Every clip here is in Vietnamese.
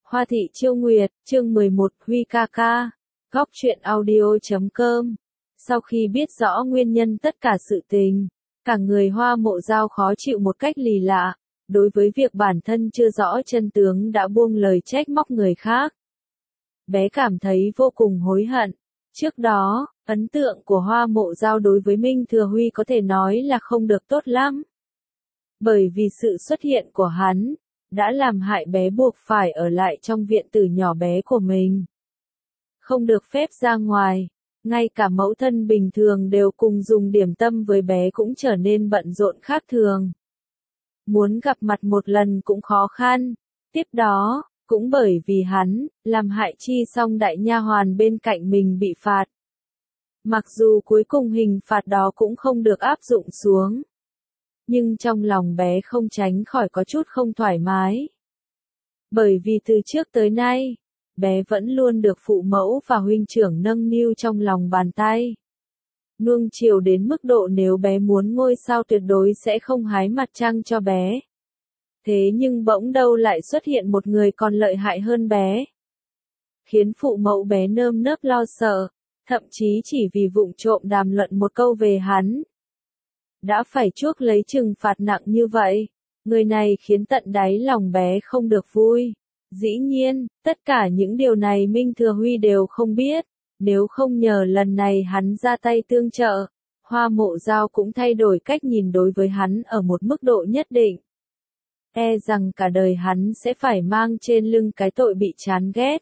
Hoa thị Chiêu Nguyệt, chương 11, Huy ca ca. Góc truyện audio.com. Sau khi biết rõ nguyên nhân tất cả sự tình, cả người Hoa Mộ Dao khó chịu một cách lì lạ, đối với việc bản thân chưa rõ chân tướng đã buông lời trách móc người khác. Bé cảm thấy vô cùng hối hận. Trước đó, ấn tượng của Hoa Mộ Dao đối với Minh Thừa Huy có thể nói là không được tốt lắm. Bởi vì sự xuất hiện của hắn đã làm hại bé buộc phải ở lại trong viện tử nhỏ bé của mình. Không được phép ra ngoài, ngay cả mẫu thân bình thường đều cùng dùng điểm tâm với bé cũng trở nên bận rộn khác thường. Muốn gặp mặt một lần cũng khó khăn. Tiếp đó, cũng bởi vì hắn, làm hại Chi Song đại nha hoàn bên cạnh mình bị phạt. Mặc dù cuối cùng hình phạt đó cũng không được áp dụng xuống. Nhưng trong lòng bé không tránh khỏi có chút không thoải mái. Bởi vì từ trước tới nay, bé vẫn luôn được phụ mẫu và huynh trưởng nâng niu trong lòng bàn tay. Nuông chiều đến mức độ nếu bé muốn ngôi sao tuyệt đối sẽ không hái mặt trăng cho bé. Thế nhưng bỗng đâu lại xuất hiện một người còn lợi hại hơn bé. Khiến phụ mẫu bé nơm nớp lo sợ, thậm chí chỉ vì vụng trộm đàm luận một câu về hắn. Đã phải chuốc lấy trừng phạt nặng như vậy, người này khiến tận đáy lòng bé không được vui. Dĩ nhiên, tất cả những điều này Minh Thừa Huy đều không biết, nếu không nhờ lần này hắn ra tay tương trợ, Hoa Mộ Dao cũng thay đổi cách nhìn đối với hắn ở một mức độ nhất định. E rằng cả đời hắn sẽ phải mang trên lưng cái tội bị chán ghét.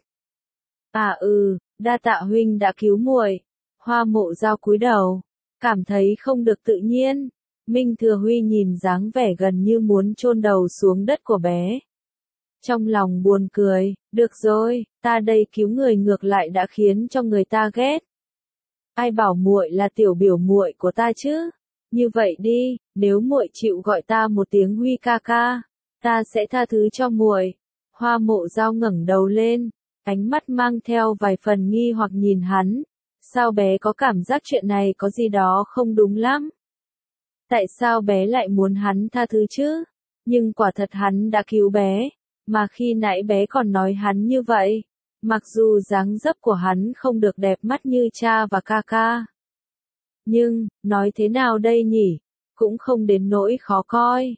Đa tạ huynh đã cứu muội. Hoa Mộ Dao cúi đầu, cảm thấy không được tự nhiên. Minh Thừa Huy nhìn dáng vẻ gần như muốn chôn đầu xuống đất của bé. Trong lòng buồn cười, được rồi, ta đây cứu người ngược lại đã khiến cho người ta ghét. Ai bảo muội là tiểu biểu muội của ta chứ? Như vậy đi, nếu muội chịu gọi ta một tiếng Huy ca ca, ta sẽ tha thứ cho muội. Hoa Mộ Dao ngẩng đầu lên, ánh mắt mang theo vài phần nghi hoặc nhìn hắn. Sao bé có cảm giác chuyện này có gì đó không đúng lắm? Tại sao bé lại muốn hắn tha thứ chứ? Nhưng quả thật hắn đã cứu bé, mà khi nãy bé còn nói hắn như vậy. Mặc dù dáng dấp của hắn không được đẹp mắt như cha và ca ca. Nhưng, nói thế nào đây nhỉ? Cũng không đến nỗi khó coi.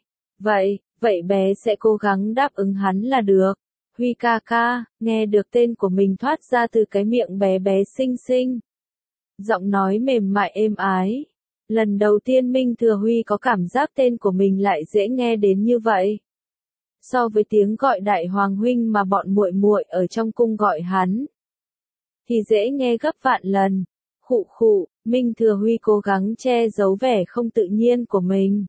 Vậy bé sẽ cố gắng đáp ứng hắn là được. Huy ca ca, nghe được tên của mình thoát ra từ cái miệng bé bé xinh xinh. Giọng nói mềm mại êm ái. Lần đầu tiên Minh Thừa Huy có cảm giác tên của mình lại dễ nghe đến như vậy. So với tiếng gọi đại hoàng huynh mà bọn muội muội ở trong cung gọi hắn, thì dễ nghe gấp vạn lần. Khụ khụ, Minh Thừa Huy cố gắng che giấu vẻ không tự nhiên của mình.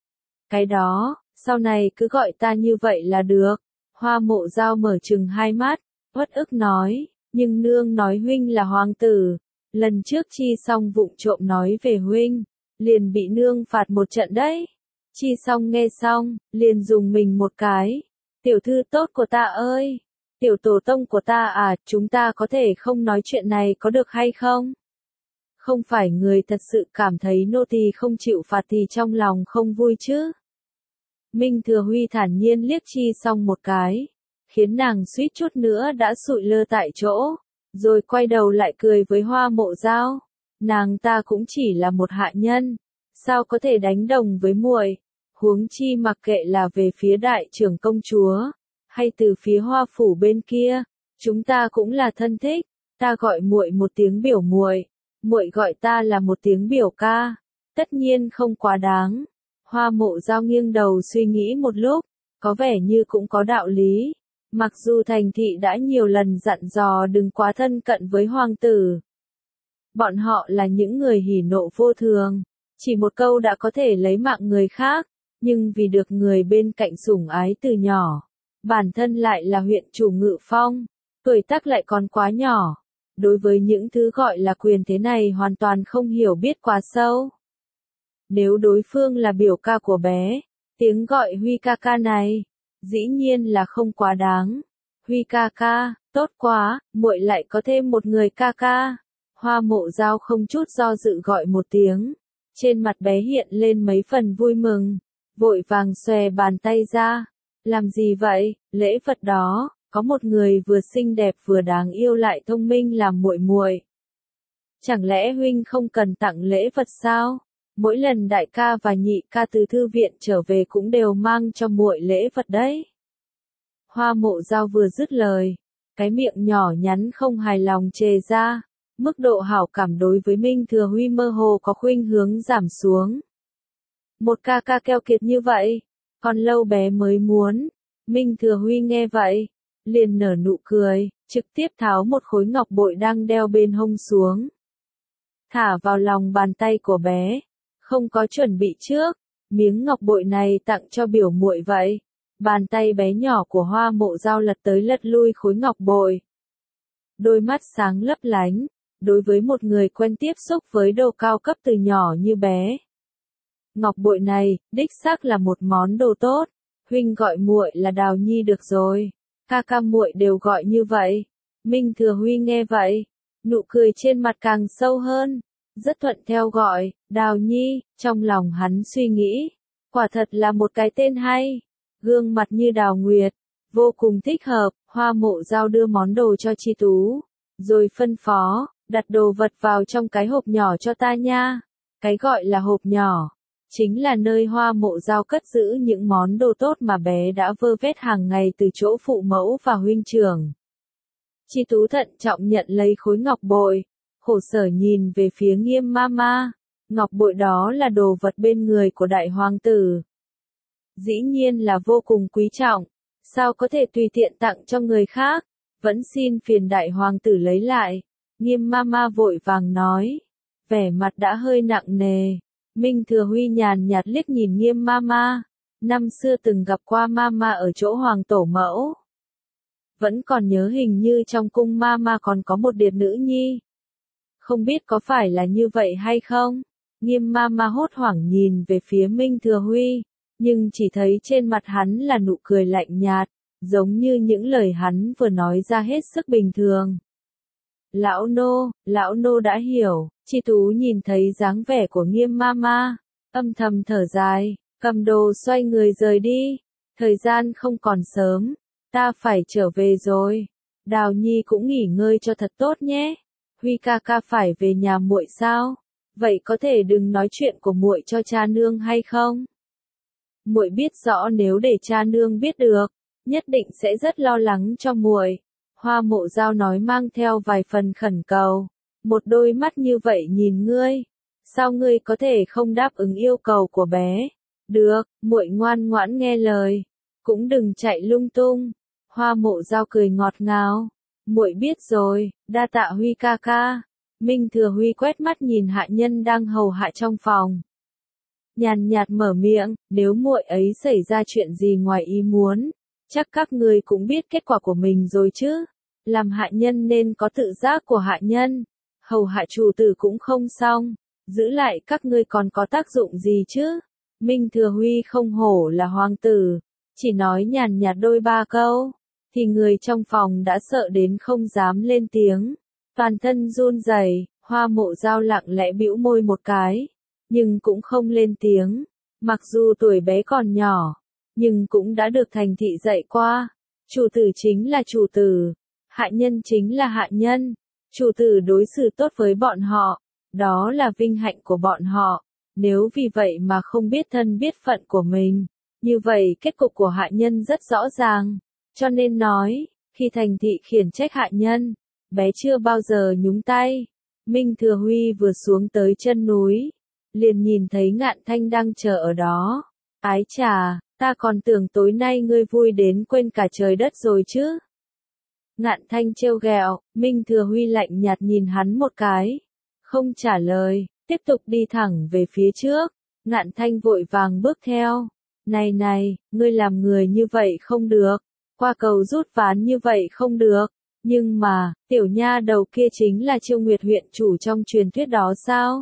Cái đó, sau này cứ gọi ta như vậy là được. Hoa Mộ Dao mở trừng hai mắt, uất ức nói, nhưng nương nói huynh là hoàng tử. Lần trước Chi Song vụng trộm nói về huynh, liền bị nương phạt một trận đấy. Chi Song nghe xong, liền dùng mình một cái. Tiểu thư tốt của ta ơi! Tiểu tổ tông của ta à, chúng ta có thể không nói chuyện này có được hay không? Không phải người thật sự cảm thấy nô tỳ không chịu phạt thì trong lòng không vui chứ? Minh Thừa Huy thản nhiên liếc Chi Song một cái, khiến nàng suýt chút nữa đã sụi lơ tại chỗ, rồi quay đầu lại cười với Hoa Mộ Dao. Nàng ta cũng chỉ là một hạ nhân, sao có thể đánh đồng với muội? Huống chi mặc kệ là về phía đại trưởng công chúa, hay từ phía Hoa phủ bên kia, chúng ta cũng là thân thích. Ta gọi muội một tiếng biểu muội, muội gọi ta là một tiếng biểu ca, tất nhiên không quá đáng. Hoa Mộ Dao nghiêng đầu suy nghĩ một lúc, có vẻ như cũng có đạo lý. Mặc dù thành thị đã nhiều lần dặn dò đừng quá thân cận với hoàng tử. Bọn họ là những người hỉ nộ vô thường, chỉ một câu đã có thể lấy mạng người khác, nhưng vì được người bên cạnh sủng ái từ nhỏ, bản thân lại là huyện chủ Ngự Phong, tuổi tác lại còn quá nhỏ. Đối với những thứ gọi là quyền thế này hoàn toàn không hiểu biết quá sâu. Nếu đối phương là biểu ca của bé, tiếng gọi Huy ca ca này, dĩ nhiên là không quá đáng. Huy ca ca, tốt quá, muội lại có thêm một người ca ca. Hoa Mộ Dao không chút do dự gọi một tiếng. Trên mặt bé hiện lên mấy phần vui mừng, vội vàng xòe bàn tay ra. Làm gì vậy, lễ vật đó, có một người vừa xinh đẹp vừa đáng yêu lại thông minh làm muội muội. Chẳng lẽ huynh không cần tặng lễ vật sao? Mỗi lần đại ca và nhị ca từ thư viện trở về cũng đều mang cho muội lễ vật đấy. Hoa Mộ Dao vừa dứt lời, cái miệng nhỏ nhắn không hài lòng chề ra, mức độ hảo cảm đối với Minh Thừa Huy mơ hồ có khuynh hướng giảm xuống. Một ca ca keo kiệt như vậy, còn lâu bé mới muốn. Minh Thừa Huy nghe vậy, liền nở nụ cười, trực tiếp tháo một khối ngọc bội đang đeo bên hông xuống. Thả vào lòng bàn tay của bé, không có chuẩn bị trước, miếng ngọc bội này tặng cho biểu muội vậy. Bàn tay bé nhỏ của Hoa Mộ Dao lật tới lật lui khối ngọc bội. Đôi mắt sáng lấp lánh, đối với một người quen tiếp xúc với đồ cao cấp từ nhỏ như bé. Ngọc bội này, đích xác là một món đồ tốt, huynh gọi muội là Đào Nhi được rồi, ca ca muội đều gọi như vậy. Minh Thừa Huy nghe vậy, nụ cười trên mặt càng sâu hơn, rất thuận theo gọi, Đào Nhi, trong lòng hắn suy nghĩ, quả thật là một cái tên hay, gương mặt như đào nguyệt, vô cùng thích hợp. Hoa Mộ Dao đưa món đồ cho Chi Tú, rồi phân phó, đặt đồ vật vào trong cái hộp nhỏ cho ta nha. Cái gọi là hộp nhỏ, chính là nơi Hoa Mộ Dao cất giữ những món đồ tốt mà bé đã vơ vét hàng ngày từ chỗ phụ mẫu và huynh trưởng. Chi Tú thận trọng nhận lấy khối ngọc bội, khổ sở nhìn về phía Nghiêm Mama. Ngọc bội đó là đồ vật bên người của đại hoàng tử. Dĩ nhiên là vô cùng quý trọng, sao có thể tùy tiện tặng cho người khác, vẫn xin phiền đại hoàng tử lấy lại. Nghiêm Mama vội vàng nói, vẻ mặt đã hơi nặng nề. Minh Thừa Huy nhàn nhạt liếc nhìn Nghiêm Mama, năm xưa từng gặp qua Mama ở chỗ hoàng tổ mẫu. Vẫn còn nhớ hình như trong cung Mama còn có một điệt nữ nhi. Không biết có phải là như vậy hay không? Nghiêm Mama hốt hoảng nhìn về phía Minh Thừa Huy, nhưng chỉ thấy trên mặt hắn là nụ cười lạnh nhạt, giống như những lời hắn vừa nói ra hết sức bình thường. Lão nô đã hiểu. Chi Tú nhìn thấy dáng vẻ của Nghiêm Mama, âm thầm thở dài, cầm đồ xoay người rời đi. Thời gian không còn sớm, ta phải trở về rồi. Đào Nhi cũng nghỉ ngơi cho thật tốt nhé. Huy ca ca phải về nhà muội sao? Vậy có thể đừng nói chuyện của muội cho cha nương hay không? Muội biết rõ nếu để cha nương biết được, nhất định sẽ rất lo lắng cho muội. Hoa Mộ Dao nói mang theo vài phần khẩn cầu. Một đôi mắt như vậy nhìn ngươi, sao ngươi có thể không đáp ứng yêu cầu của bé? Được, muội ngoan ngoãn nghe lời, cũng đừng chạy lung tung. Hoa Mộ Dao cười ngọt ngào, muội biết rồi, đa tạ Huy ca ca. Minh Thừa Huy quét mắt nhìn hạ nhân đang hầu hạ trong phòng, nhàn nhạt mở miệng, nếu muội ấy xảy ra chuyện gì ngoài ý muốn, chắc các ngươi cũng biết kết quả của mình rồi chứ. Làm hạ nhân nên có tự giác của hạ nhân, hầu hạ chủ tử cũng không xong, giữ lại các ngươi còn có tác dụng gì chứ? Minh Thừa Huy không hổ là hoàng tử, chỉ nói nhàn nhạt đôi ba câu, thì người trong phòng đã sợ đến không dám lên tiếng, toàn thân run rẩy. Hoa Mộ Dao lặng lẽ bĩu môi một cái, nhưng cũng không lên tiếng. Mặc dù tuổi bé còn nhỏ, nhưng cũng đã được thành thị dạy qua, chủ tử chính là chủ tử, hạ nhân chính là hạ nhân. Chủ tử đối xử tốt với bọn họ, đó là vinh hạnh của bọn họ. Nếu vì vậy mà không biết thân biết phận của mình, như vậy kết cục của hạ nhân rất rõ ràng. Cho nên nói, khi thành thị khiển trách hạ nhân, bé chưa bao giờ nhúng tay. Minh Thừa Huy vừa xuống tới chân núi, liền nhìn thấy Ngạn Thanh đang chờ ở đó. Ái chà, ta còn tưởng tối nay ngươi vui đến quên cả trời đất rồi chứ. Ngạn Thanh trêu ghẹo. Minh Thừa Huy lạnh nhạt nhìn hắn một cái, không trả lời, tiếp tục đi thẳng về phía trước. Ngạn Thanh vội vàng bước theo. Này, ngươi làm người như vậy không được, qua cầu rút ván như vậy không được. Nhưng mà, tiểu nha đầu kia chính là Chiêu Nguyệt huyện chủ trong truyền thuyết đó sao?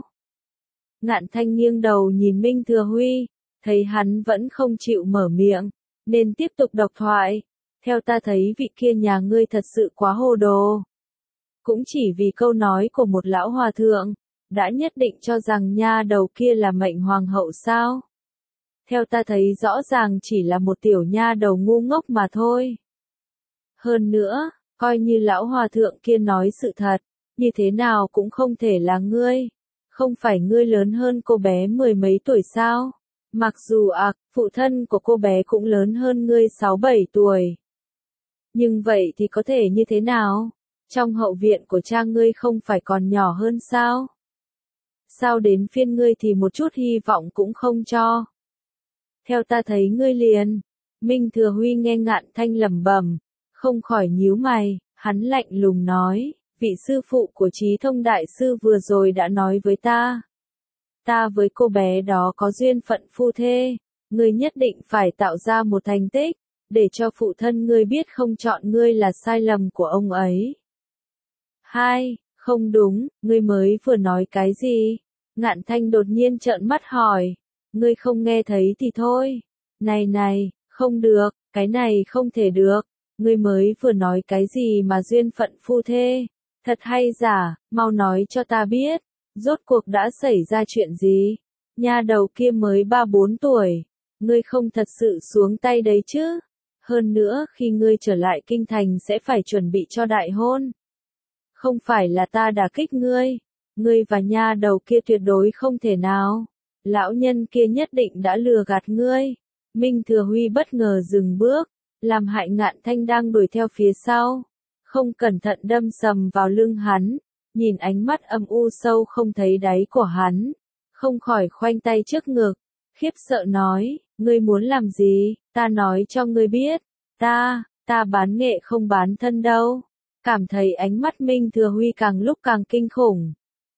Ngạn Thanh nghiêng đầu nhìn Minh Thừa Huy, thấy hắn vẫn không chịu mở miệng, nên tiếp tục độc thoại. Theo ta thấy vị kia nhà ngươi thật sự quá hồ đồ. Cũng chỉ vì câu nói của một lão hòa thượng, đã nhất định cho rằng nha đầu kia là mệnh hoàng hậu sao? Theo ta thấy rõ ràng chỉ là một tiểu nha đầu ngu ngốc mà thôi. Hơn nữa, coi như lão hòa thượng kia nói sự thật, như thế nào cũng không thể là ngươi. Không phải ngươi lớn hơn cô bé 10 mấy tuổi sao? Mặc dù phụ thân của cô bé cũng lớn hơn ngươi 6-7 tuổi. Nhưng vậy thì có thể như thế nào? Trong hậu viện của cha ngươi không phải còn nhỏ hơn sao? Sao đến phiên ngươi thì một chút hy vọng cũng không cho? Theo ta thấy ngươi liền. Minh Thừa Huy nghe Ngạn Thanh lẩm bẩm, không khỏi nhíu mày, hắn lạnh lùng nói, vị sư phụ của Trí Thông đại sư vừa rồi đã nói với ta. Ta với cô bé đó có duyên phận phu thê, ngươi nhất định phải tạo ra một thành tích, để cho phụ thân ngươi biết không chọn ngươi là sai lầm của ông ấy. 2. Không đúng, ngươi mới vừa nói cái gì? Ngạn Thanh đột nhiên trợn mắt hỏi, ngươi không nghe thấy thì thôi. Này, không được, cái này không thể được, ngươi mới vừa nói cái gì mà duyên phận phu thê? Thật hay giả, mau nói cho ta biết, rốt cuộc đã xảy ra chuyện gì? Nha đầu kia mới 3-4 tuổi, ngươi không thật sự xuống tay đấy chứ? Hơn nữa khi ngươi trở lại kinh thành sẽ phải chuẩn bị cho đại hôn. Không phải là ta đả kích ngươi và nha đầu kia tuyệt đối không thể nào. Lão nhân kia nhất định đã lừa gạt ngươi. Minh Thừa Huy bất ngờ dừng bước, làm hại Ngạn Thanh đang đuổi theo phía sau. Không cẩn thận đâm sầm vào lưng hắn, nhìn ánh mắt âm u sâu không thấy đáy của hắn. Không khỏi khoanh tay trước ngực, khiếp sợ nói, ngươi muốn làm gì, ta nói cho ngươi biết, ta bán nghệ không bán thân đâu. Cảm thấy ánh mắt Minh Thừa Huy càng lúc càng kinh khủng.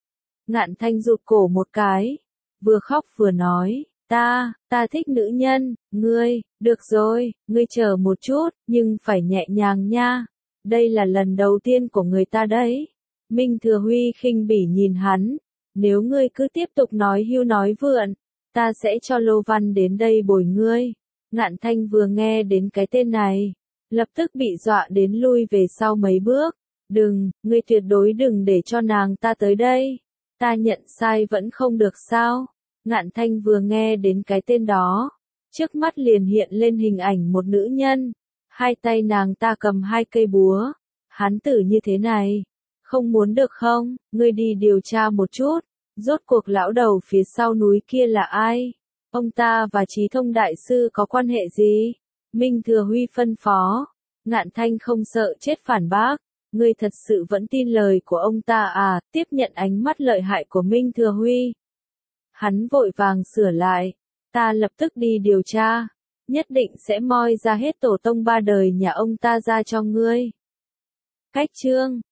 Ngạn Thanh rụt cổ một cái, vừa khóc vừa nói, ta thích nữ nhân, được rồi, ngươi chờ một chút, nhưng phải nhẹ nhàng nha. Đây là lần đầu tiên của người ta đấy. Minh Thừa Huy khinh bỉ nhìn hắn, nếu ngươi cứ tiếp tục nói hưu nói vượn, ta sẽ cho Lô Văn đến đây bồi ngươi. Ngạn Thanh vừa nghe đến cái tên này, lập tức bị dọa đến lui về sau mấy bước. Đừng, ngươi tuyệt đối đừng để cho nàng ta tới đây. Ta nhận sai vẫn không được sao? Ngạn Thanh vừa nghe đến cái tên đó, trước mắt liền hiện lên hình ảnh một nữ nhân, hai tay nàng ta cầm 2 cây búa. Hán tử như thế này, không muốn được không? Ngươi đi điều tra một chút, rốt cuộc lão đầu phía sau núi kia là ai? Ông ta và Trí Thông đại sư có quan hệ gì? Minh Thừa Huy phân phó. Ngạn Thanh không sợ chết phản bác. Ngươi thật sự vẫn tin lời của ông ta à? Tiếp nhận ánh mắt lợi hại của Minh Thừa Huy. Hắn vội vàng sửa lại. Ta lập tức đi điều tra. Nhất định sẽ moi ra hết tổ tông 3 đời nhà ông ta ra cho ngươi. Cách chương